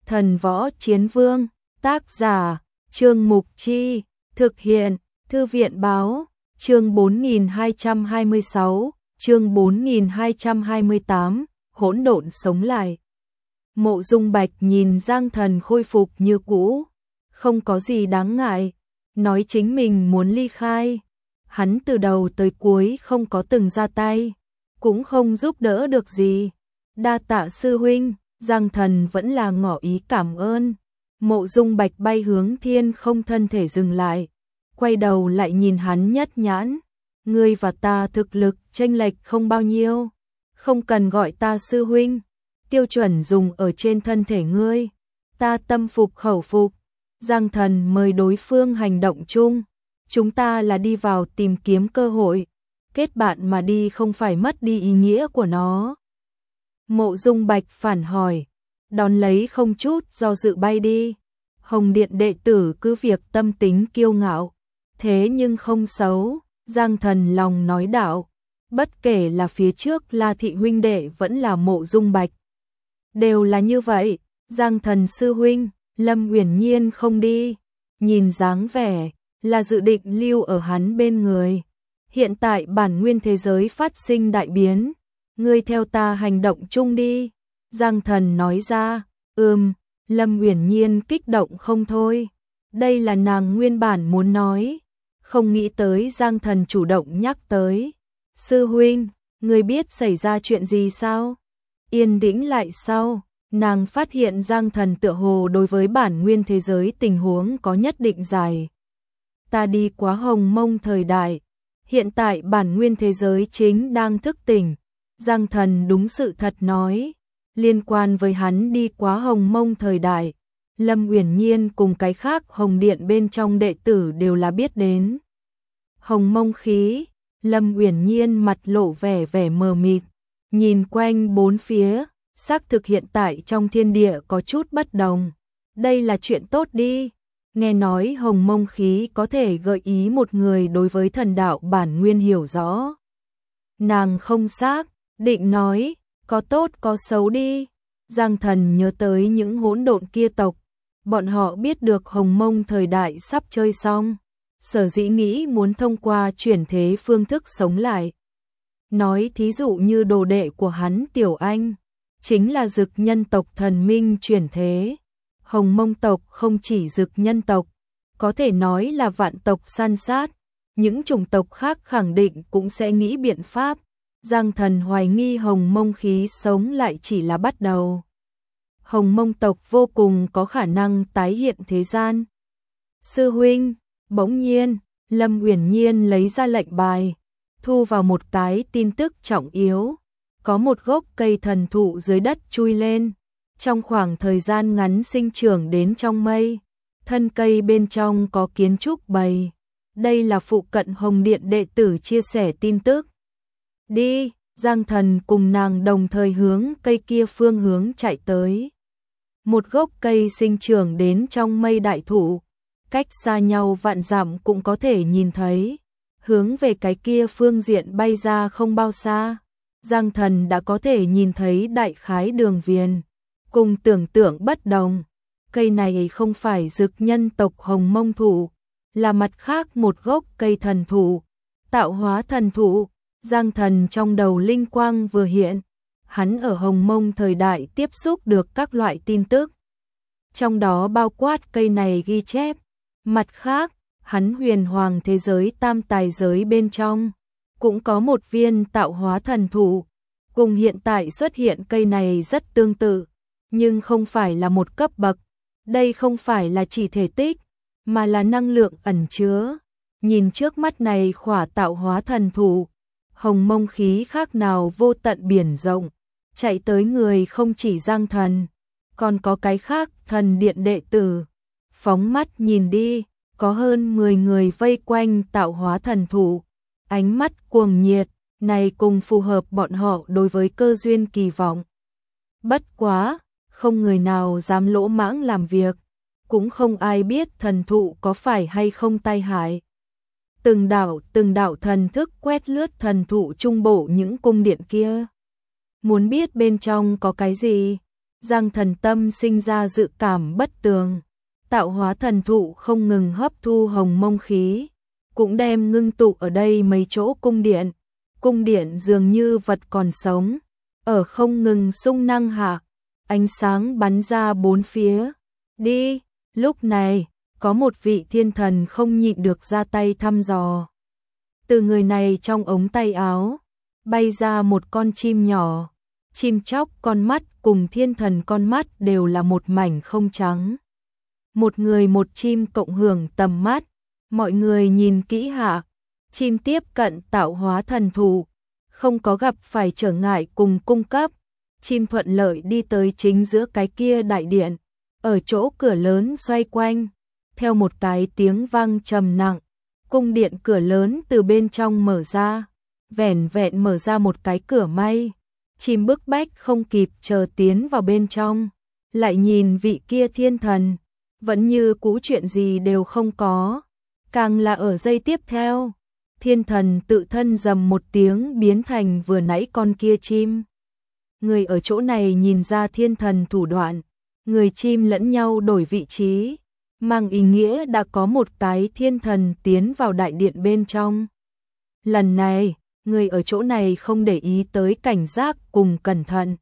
Thần Võ Chiến Vương, tác giả, Trương Mục Chi, thực hiện, Thư viện Báo, chương 4226, chương 4228, hỗn độn sống lại. Mộ Dung Bạch nhìn Giang Thần khôi phục như cũ, không có gì đáng ngại, nói chính mình muốn ly khai. Hắn từ đầu tới cuối không có từng ra tay, cũng không giúp đỡ được gì. Đa tạ sư huynh, Giang Thần vẫn là ngỏ ý cảm ơn. Mộ Dung Bạch bay hướng thiên không, thân thể dừng lại, quay đầu lại nhìn hắn nhất nhãn. Ngươi và ta thực lực chênh lệch không bao nhiêu, không cần gọi ta sư huynh, tiêu chuẩn dùng ở trên thân thể ngươi, ta tâm phục khẩu phục. Giang Thần mời đối phương hành động chung, chúng ta là đi vào tìm kiếm cơ hội, kết bạn mà đi không phải mất đi ý nghĩa của nó. Mộ Dung Bạch phản hỏi, đón lấy không chút do dự bay đi. Hồng Điện đệ tử cứ việc tâm tính kiêu ngạo, thế nhưng không xấu. Giang Thần lòng nói đạo, bất kể là phía trước La Thị huynh đệ vẫn là Mộ Dung Bạch, đều là như vậy. Giang Thần sư huynh, Lâm Uyển Nhiên không đi, nhìn dáng vẻ là dự định lưu ở hắn bên người. Hiện tại bản nguyên thế giới phát sinh đại biến, ngươi theo ta hành động chung đi. Giang Thần nói ra, Lâm Uyển Nhiên kích động không thôi. Đây là nàng nguyên bản muốn nói, không nghĩ tới Giang Thần chủ động nhắc tới. Sư huynh, ngươi biết xảy ra chuyện gì sao? Yên tĩnh lại sau, nàng phát hiện Giang Thần tựa hồ đối với bản nguyên thế giới tình huống có nhất định giải. Ta đi quá hồng mông thời đại, hiện tại bản nguyên thế giới chính đang thức tỉnh. Giang Thần đúng sự thật nói, liên quan với hắn đi quá hồng mông thời đại, Lâm Uyển Nhiên cùng cái khác Hồng Điện bên trong đệ tử đều là biết đến. Hồng mông khí, Lâm Uyển Nhiên mặt lộ vẻ mờ mịt, nhìn quanh bốn phía, xác thực hiện tại trong thiên địa có chút bất đồng. Đây là chuyện tốt đi, nghe nói hồng mông khí có thể gợi ý một người đối với thần đạo bản nguyên hiểu rõ. Nàng không xác định nói, có tốt có xấu đi. Giang Thần nhớ tới những hỗn độn kia tộc, bọn họ biết được hồng mông thời đại sắp chơi xong, sở dĩ nghĩ muốn thông qua chuyển thế phương thức sống lại. Nói thí dụ như đồ đệ của hắn Tiểu Anh, chính là Dực nhân tộc thần minh chuyển thế. Hồng mông tộc không chỉ Dực nhân tộc, có thể nói là vạn tộc san sát, những chủng tộc khác khẳng định cũng sẽ nghĩ biện pháp. Giang Thần hoài nghi hồng mông khí sống lại chỉ là bắt đầu. Hồng mông tộc vô cùng có khả năng tái hiện thế gian. Sư huynh, bỗng nhiên, Lâm Uyển Nhiên lấy ra lệnh bài, thu vào một cái tin tức trọng yếu. Có một gốc cây thần thụ dưới đất chui lên, trong khoảng thời gian ngắn sinh trưởng đến trong mây. Thân cây bên trong có kiến trúc bày. Đây là phụ cận Hồng Điện đệ tử chia sẻ tin tức. Đi, Giang Thần cùng nàng đồng thời hướng cây kia phương hướng chạy tới. Một gốc cây sinh trưởng đến trong mây đại thụ, cách xa nhau vạn dặm cũng có thể nhìn thấy. Hướng về cái kia phương diện bay ra không bao xa, Giang Thần đã có thể nhìn thấy đại khái đường viền. Cùng tưởng tượng bất đồng, cây này không phải Dực nhân tộc hồng mông thụ, là mặt khác một gốc cây thần thụ, tạo hóa thần thụ. Giang Thần trong đầu linh quang vừa hiện, hắn ở hồng mông thời đại tiếp xúc được các loại tin tức, trong đó bao quát cây này ghi chép. Mặt khác, hắn huyền hoàng thế giới tam tài giới bên trong, cũng có một viên tạo hóa thần thụ, cùng hiện tại xuất hiện cây này rất tương tự, nhưng không phải là một cấp bậc. Đây không phải là chỉ thể tích, mà là năng lượng ẩn chứa. Nhìn trước mắt này khỏa tạo hóa thần thụ, hồng mông khí khác nào vô tận biển rộng, chạy tới người không chỉ Giang Thần, còn có cái khác thần điện đệ tử. Phóng mắt nhìn đi, có hơn 10 người vây quanh tạo hóa thần thụ, ánh mắt cuồng nhiệt, này cùng phù hợp bọn họ đối với cơ duyên kỳ vọng. Bất quá, không người nào dám lỗ mãng làm việc, cũng không ai biết thần thụ có phải hay không tai hại. Từng đạo thần thức quét lướt thần thụ trung bộ những cung điện kia. Muốn biết bên trong có cái gì, Giang Thần tâm sinh ra dự cảm bất tường. Tạo hóa thần thụ không ngừng hấp thu hồng mông khí, cũng đem ngưng tụ ở đây mấy chỗ cung điện. Cung điện dường như vật còn sống, ở không ngừng xung năng hạ, ánh sáng bắn ra bốn phía. Đi, lúc này, có một vị thiên thần không nhịn được ra tay thăm dò. Từ người này trong ống tay áo, bay ra một con chim nhỏ. Chim chóc con mắt cùng thiên thần con mắt đều là một mảnh không trắng. Một người một chim cộng hưởng tầm mắt, mọi người nhìn kỹ hạ, chim tiếp cận tạo hóa thần thụ, không có gặp phải trở ngại cùng cung cấp, chim thuận lợi đi tới chính giữa cái kia đại điện, ở chỗ cửa lớn xoay quanh, theo một cái tiếng vang trầm nặng, cung điện cửa lớn từ bên trong mở ra, vẻn vẹn mở ra một cái cửa may, chim bức bách không kịp chờ tiến vào bên trong, lại nhìn vị kia thiên thần, vẫn như cũ chuyện gì đều không có, càng là ở giây tiếp theo, thiên thần tự thân rầm một tiếng biến thành vừa nãy con kia chim. Người ở chỗ này nhìn ra thiên thần thủ đoạn, người chim lẫn nhau đổi vị trí, mang ý nghĩa đã có một cái thiên thần tiến vào đại điện bên trong. Lần này, người ở chỗ này không để ý tới cảnh giác cùng cẩn thận.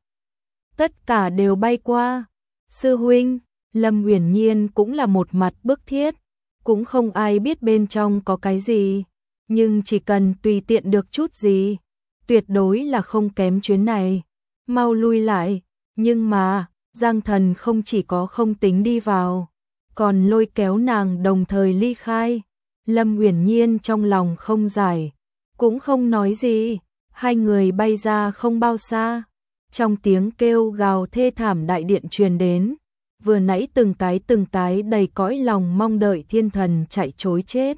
Tất cả đều bay qua. Sư huynh, Lâm Uyển Nhiên cũng là một mặt bức thiết, cũng không ai biết bên trong có cái gì, nhưng chỉ cần tùy tiện được chút gì, tuyệt đối là không kém chuyến này. Mau lui lại, nhưng mà, Giang Thần không chỉ có không tính đi vào, còn lôi kéo nàng đồng thời ly khai. Lâm Uyển Nhiên trong lòng không giải, cũng không nói gì, hai người bay ra không bao xa, trong tiếng kêu gào thê thảm đại điện truyền đến, vừa nãy từng cái đầy cõi lòng mong đợi thiên thần chạy trối chết.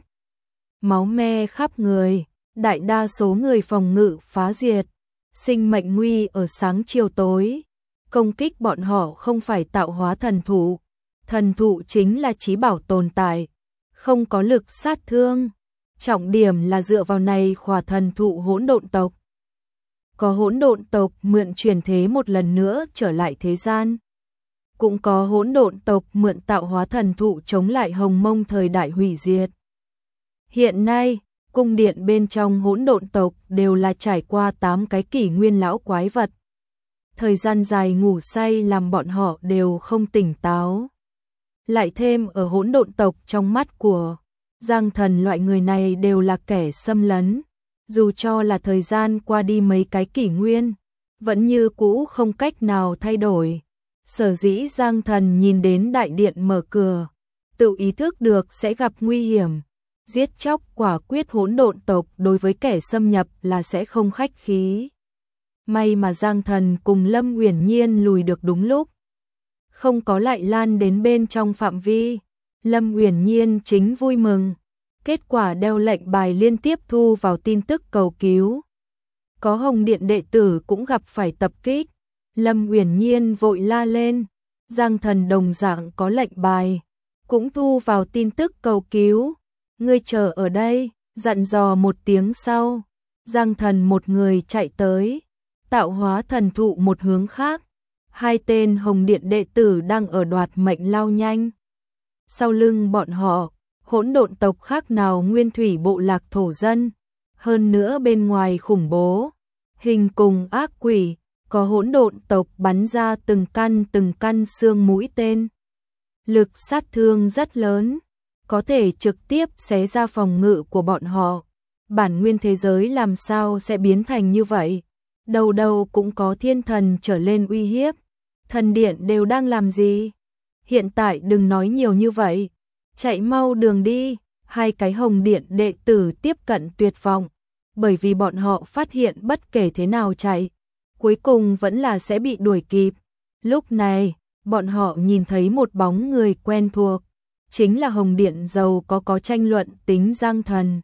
Máu me khắp người, đại đa số người phòng ngự phá diệt, sinh mệnh nguy ở sáng chiều tối, công kích bọn họ không phải tạo hóa thần thụ chính là chí bảo tồn tại, không có lực sát thương. Trọng điểm là dựa vào này khỏa thần thụ hỗn độn tộc. Có hỗn độn tộc mượn chuyển thế một lần nữa trở lại thế gian. Cũng có hỗn độn tộc mượn tạo hóa thần thụ chống lại hồng mông thời đại hủy diệt. Hiện nay, cung điện bên trong hỗn độn tộc đều là trải qua 8 cái kỷ nguyên lão quái vật. Thời gian dài ngủ say làm bọn họ đều không tỉnh táo. Lại thêm ở hỗn độn tộc trong mắt của Giang Thần loại người này đều là kẻ xâm lấn, dù cho là thời gian qua đi mấy cái kỷ nguyên, vẫn như cũ không cách nào thay đổi. Sở dĩ Giang Thần nhìn đến đại điện mở cửa, tự ý thức được sẽ gặp nguy hiểm, giết chóc quả quyết hỗn độn tộc đối với kẻ xâm nhập là sẽ không khách khí. May mà Giang Thần cùng Lâm Uyển Nhiên lùi được đúng lúc, không có lại lan đến bên trong phạm vi. Lâm Uyển Nhiên chính vui mừng, kết quả đeo lệnh bài liên tiếp thu vào tin tức cầu cứu. Có Hồng Điện đệ tử cũng gặp phải tập kích, Lâm Uyển Nhiên vội la lên, Giang Thần đồng dạng có lệnh bài, cũng thu vào tin tức cầu cứu. Ngươi chờ ở đây, dặn dò một tiếng sau, Giang Thần một người chạy tới, tạo hóa thần thụ một hướng khác, hai tên Hồng Điện đệ tử đang ở đoạt mệnh lao nhanh. Sau lưng bọn họ, hỗn độn tộc khác nào nguyên thủy bộ lạc thổ dân, hơn nữa bên ngoài khủng bố, hình cùng ác quỷ, có hỗn độn tộc bắn ra từng căn xương mũi tên. Lực sát thương rất lớn, có thể trực tiếp xé ra phòng ngự của bọn họ. Bản nguyên thế giới làm sao sẽ biến thành như vậy? Đầu đầu cũng có thiên thần trở lên uy hiếp. Thần điện đều đang làm gì? Hiện tại đừng nói nhiều như vậy, chạy mau đường đi. Hai cái Hồng Điện đệ tử tiếp cận tuyệt vọng, bởi vì bọn họ phát hiện bất kể thế nào chạy, cuối cùng vẫn là sẽ bị đuổi kịp. Lúc này, bọn họ nhìn thấy một bóng người quen thuộc, chính là Hồng Điện giàu có tranh luận tính Giang Thần.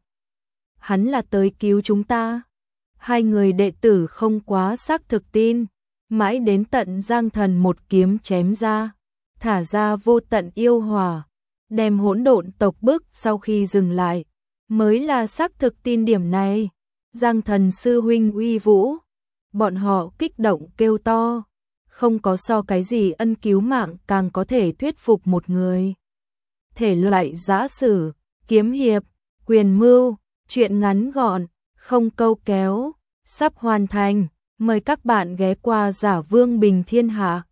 Hắn là tới cứu chúng ta. Hai người đệ tử không quá xác thực tin, mãi đến tận Giang Thần một kiếm chém ra, thả ra vô tận yêu hỏa, đem hỗn độn tộc bức sau khi dừng lại, mới là xác thực tin điểm này. Giang Thần sư huynh uy vũ, bọn họ kích động kêu to, không có so cái gì ân cứu mạng càng có thể thuyết phục một người. Thể loại giã sử, kiếm hiệp, quyền mưu, truyện ngắn gọn, không câu kéo, sắp hoàn thành. Mời các bạn ghé qua Giả Vương Bình Thiên Hạ.